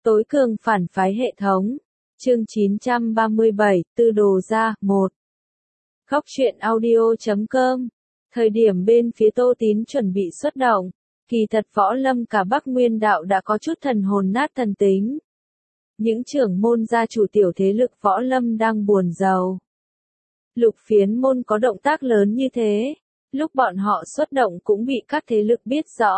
Tối cường phản phái hệ thống. Chương 937, Tư Đồ Gia, 1. Góc truyện audio.com. Thời điểm bên phía Tô Tín chuẩn bị xuất động, kỳ thật võ lâm cả Bắc Nguyên đạo đã có chút thần hồn nát thần tính. Những trưởng môn gia chủ tiểu thế lực võ lâm đang buồn rầu. Lục Phiến môn có động tác lớn như thế, lúc bọn họ xuất động cũng bị các thế lực biết rõ.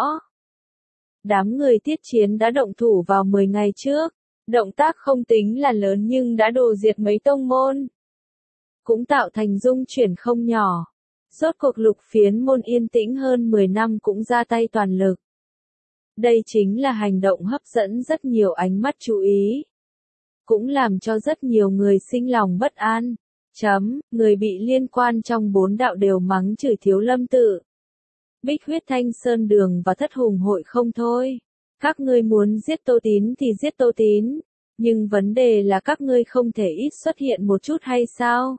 Đám người Tiết Chiến đã động thủ vào 10 ngày trước, động tác không tính là lớn nhưng đã đồ diệt mấy tông môn. Cũng tạo thành dung chuyển không nhỏ. Rốt cuộc Lục Phiến môn yên tĩnh hơn 10 năm cũng ra tay toàn lực. Đây chính là hành động hấp dẫn rất nhiều ánh mắt chú ý. Cũng làm cho rất nhiều người sinh lòng bất an. Người bị liên quan trong 4 đạo đều mắng chửi Thiếu Lâm Tự, Bích Huyết Thanh Sơn Đường và Thất Hùng hội không thôi. Các ngươi muốn giết Tô Tín thì giết Tô Tín, nhưng vấn đề là các ngươi không thể ít xuất hiện một chút hay sao?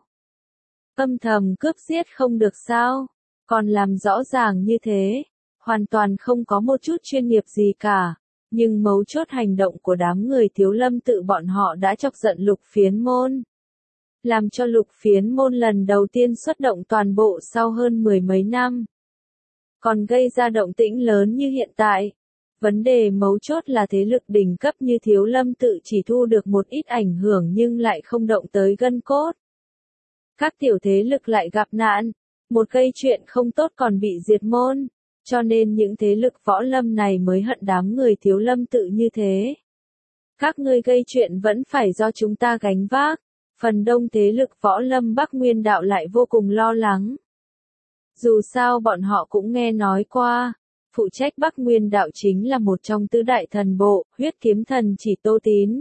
Âm thầm cướp giết không được sao? Còn làm rõ ràng như thế, hoàn toàn không có một chút chuyên nghiệp gì cả. Nhưng mấu chốt hành động của đám người Thiếu Lâm Tự bọn họ đã chọc giận Lục Phiến môn. Làm cho Lục Phiến môn lần đầu tiên xuất động toàn bộ sau hơn 10 mấy năm. Còn gây ra động tĩnh lớn như hiện tại. Vấn đề mấu chốt là thế lực đỉnh cấp như Thiếu Lâm Tự chỉ thu được một ít ảnh hưởng nhưng lại không động tới gân cốt. Các tiểu thế lực lại gặp nạn, một gây chuyện không tốt còn bị diệt môn, cho nên những thế lực võ lâm này mới hận đám người Thiếu Lâm Tự như thế. Các ngươi gây chuyện vẫn phải do chúng ta gánh vác, phần đông thế lực võ lâm Bắc Nguyên đạo lại vô cùng lo lắng. Dù sao bọn họ cũng nghe nói qua, phụ trách Bắc Nguyên đạo chính là một trong tứ đại thần bộ, huyết kiếm thần chỉ Tô Tín.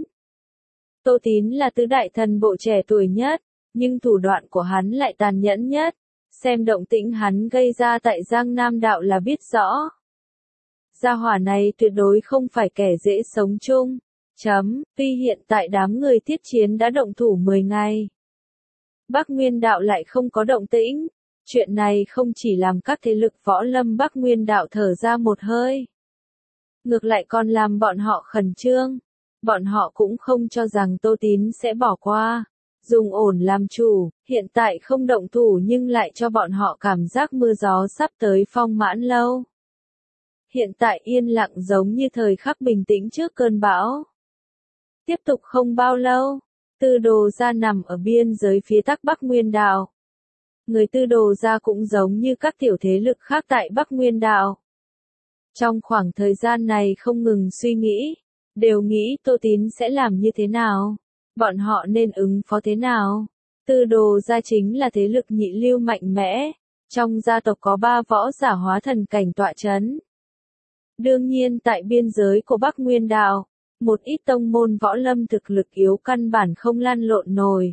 Tô Tín là tứ đại thần bộ trẻ tuổi nhất, nhưng thủ đoạn của hắn lại tàn nhẫn nhất. Xem động tĩnh hắn gây ra tại Giang Nam đạo là biết rõ. Gia hỏa này tuyệt đối không phải kẻ dễ sống chung. Tuy hiện tại đám người Tiết Chiến đã động thủ 10 ngày. Bắc Nguyên đạo lại không có động tĩnh. Chuyện này không chỉ làm các thế lực võ lâm Bắc Nguyên đạo thở ra một hơi. Ngược lại còn làm bọn họ khẩn trương. Bọn họ cũng không cho rằng Tô Tín sẽ bỏ qua. Dùng ổn làm chủ, hiện tại không động thủ nhưng lại cho bọn họ cảm giác mưa gió sắp tới Phong Mãn Lâu. Hiện tại yên lặng giống như thời khắc bình tĩnh trước cơn bão. Tiếp tục không bao lâu, Tư Đồ Gia nằm ở biên giới phía Tắc Bắc Nguyên đạo. Người Tư Đồ Gia cũng giống như các tiểu thế lực khác tại Bắc Nguyên đạo. Trong khoảng thời gian này không ngừng suy nghĩ, đều nghĩ Tô Tín sẽ làm như thế nào, bọn họ nên ứng phó thế nào. Tư Đồ Gia chính là thế lực nhị lưu mạnh mẽ, trong gia tộc có 3 võ giả hóa thần cảnh tọa chấn. Đương nhiên tại biên giới của Bắc Nguyên đạo, một ít tông môn võ lâm thực lực yếu căn bản không lăn lộn nổi.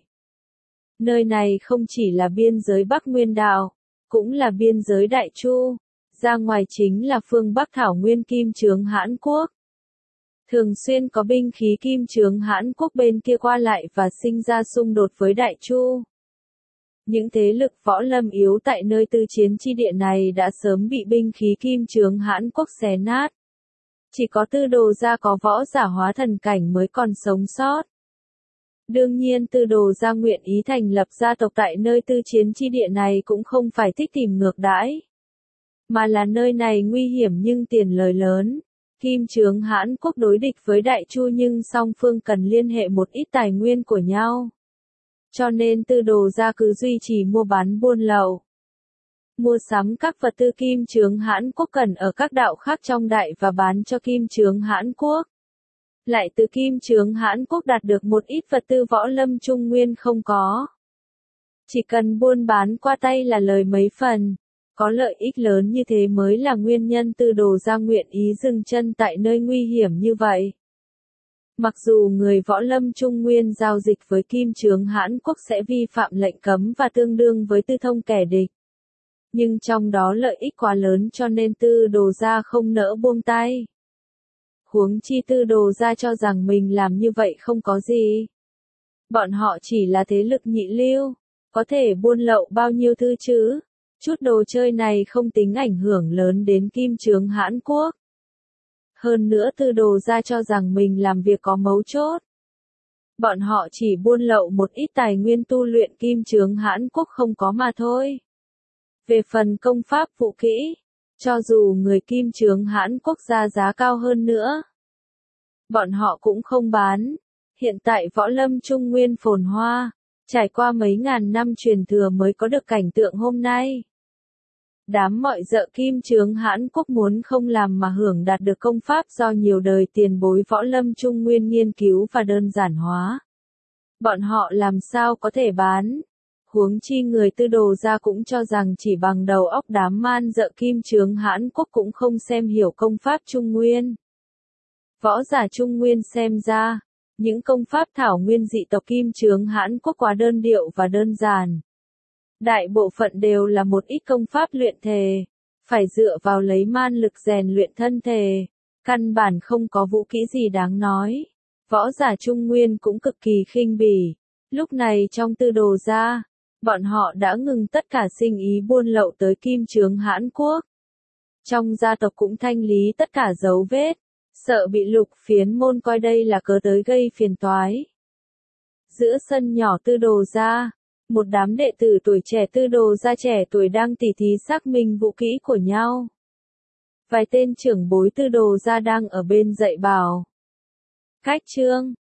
Nơi này không chỉ là biên giới Bắc Nguyên đạo, cũng là biên giới Đại Chu, ra ngoài chính là phương Bắc Thảo Nguyên Kim Chướng Hãn Quốc. Thường xuyên có binh khí Kim Chướng Hãn Quốc bên kia qua lại và sinh ra xung đột với Đại Chu. Những thế lực võ lâm yếu tại nơi tư chiến chi địa này đã sớm bị binh khí Kim Chướng Hãn Quốc xé nát. Chỉ có Tư Đồ Gia có võ giả hóa thần cảnh mới còn sống sót. Đương nhiên Tư Đồ Gia nguyện ý thành lập gia tộc tại nơi tư chiến chi địa này cũng không phải thích tìm ngược đãi, mà là nơi này nguy hiểm nhưng tiền lời lớn. Kim Chướng Hãn Quốc đối địch với Đại Chu nhưng song phương cần liên hệ một ít tài nguyên của nhau. Cho nên Tư Đồ Gia cứ duy trì mua bán buôn lậu. Mua sắm các vật tư Kim Chướng Hãn Quốc cần ở các đạo khác trong đại và bán cho Kim Chướng Hãn Quốc. Lại từ Kim Chướng Hãn Quốc đạt được một ít vật tư võ lâm Trung Nguyên không có. Chỉ cần buôn bán qua tay là lời mấy phần. Có lợi ích lớn như thế mới là nguyên nhân Tư Đồ Gia nguyện ý dừng chân tại nơi nguy hiểm như vậy. Mặc dù người võ lâm Trung Nguyên giao dịch với Kim Chướng Hãn Quốc sẽ vi phạm lệnh cấm và tương đương với tư thông kẻ địch. Nhưng trong đó lợi ích quá lớn cho nên Tư Đồ Gia không nỡ buông tay. Huống chi Tư Đồ Gia cho rằng mình làm như vậy không có gì. Bọn họ chỉ là thế lực nhị lưu, có thể buôn lậu bao nhiêu thứ chứ. Chút đồ chơi này không tính ảnh hưởng lớn đến Kim Chướng Hãn Quốc. Hơn nữa Tư Đồ gia cho rằng mình làm việc có mấu chốt. Bọn họ chỉ buôn lậu một ít tài nguyên tu luyện kim chướng Hãn Quốc không có mà thôi. Về phần công pháp vũ kỹ, cho dù người kim chướng Hãn Quốc ra giá cao hơn nữa, bọn họ cũng không bán. Hiện tại võ lâm Trung Nguyên phồn hoa, trải qua mấy ngàn năm truyền thừa mới có được cảnh tượng hôm nay. Đám mọi dợ kim chướng Hãn Quốc muốn không làm mà hưởng đạt được công pháp do nhiều đời tiền bối võ lâm Trung Nguyên nghiên cứu và đơn giản hóa. Bọn họ làm sao có thể bán? Huống chi người Tư Đồ gia cũng cho rằng chỉ bằng đầu óc đám man dợ kim chướng Hãn Quốc cũng không xem hiểu công pháp Trung Nguyên. Võ giả Trung Nguyên xem ra, những công pháp thảo nguyên dị tộc kim chướng Hãn Quốc quá đơn điệu và đơn giản. Đại bộ phận đều là một ít công pháp luyện thể, phải dựa vào lấy man lực rèn luyện thân thể, căn bản không có vũ kỹ gì đáng nói. Võ giả Trung Nguyên cũng cực kỳ khinh bỉ. Lúc này trong Tư Đồ gia, bọn họ đã ngừng tất cả sinh ý buôn lậu tới kim chướng Hãn Quốc. Trong gia tộc cũng thanh lý tất cả dấu vết, sợ bị Lục Phiến môn coi đây là cớ tới gây phiền toái. Giữa sân nhỏ Tư Đồ gia, một đám đệ tử tuổi trẻ Tư Đồ gia trẻ tuổi đang tỉ thí xác minh vũ kỹ của nhau. Vài tên trưởng bối Tư Đồ gia đang ở bên dạy bảo. Khách trương,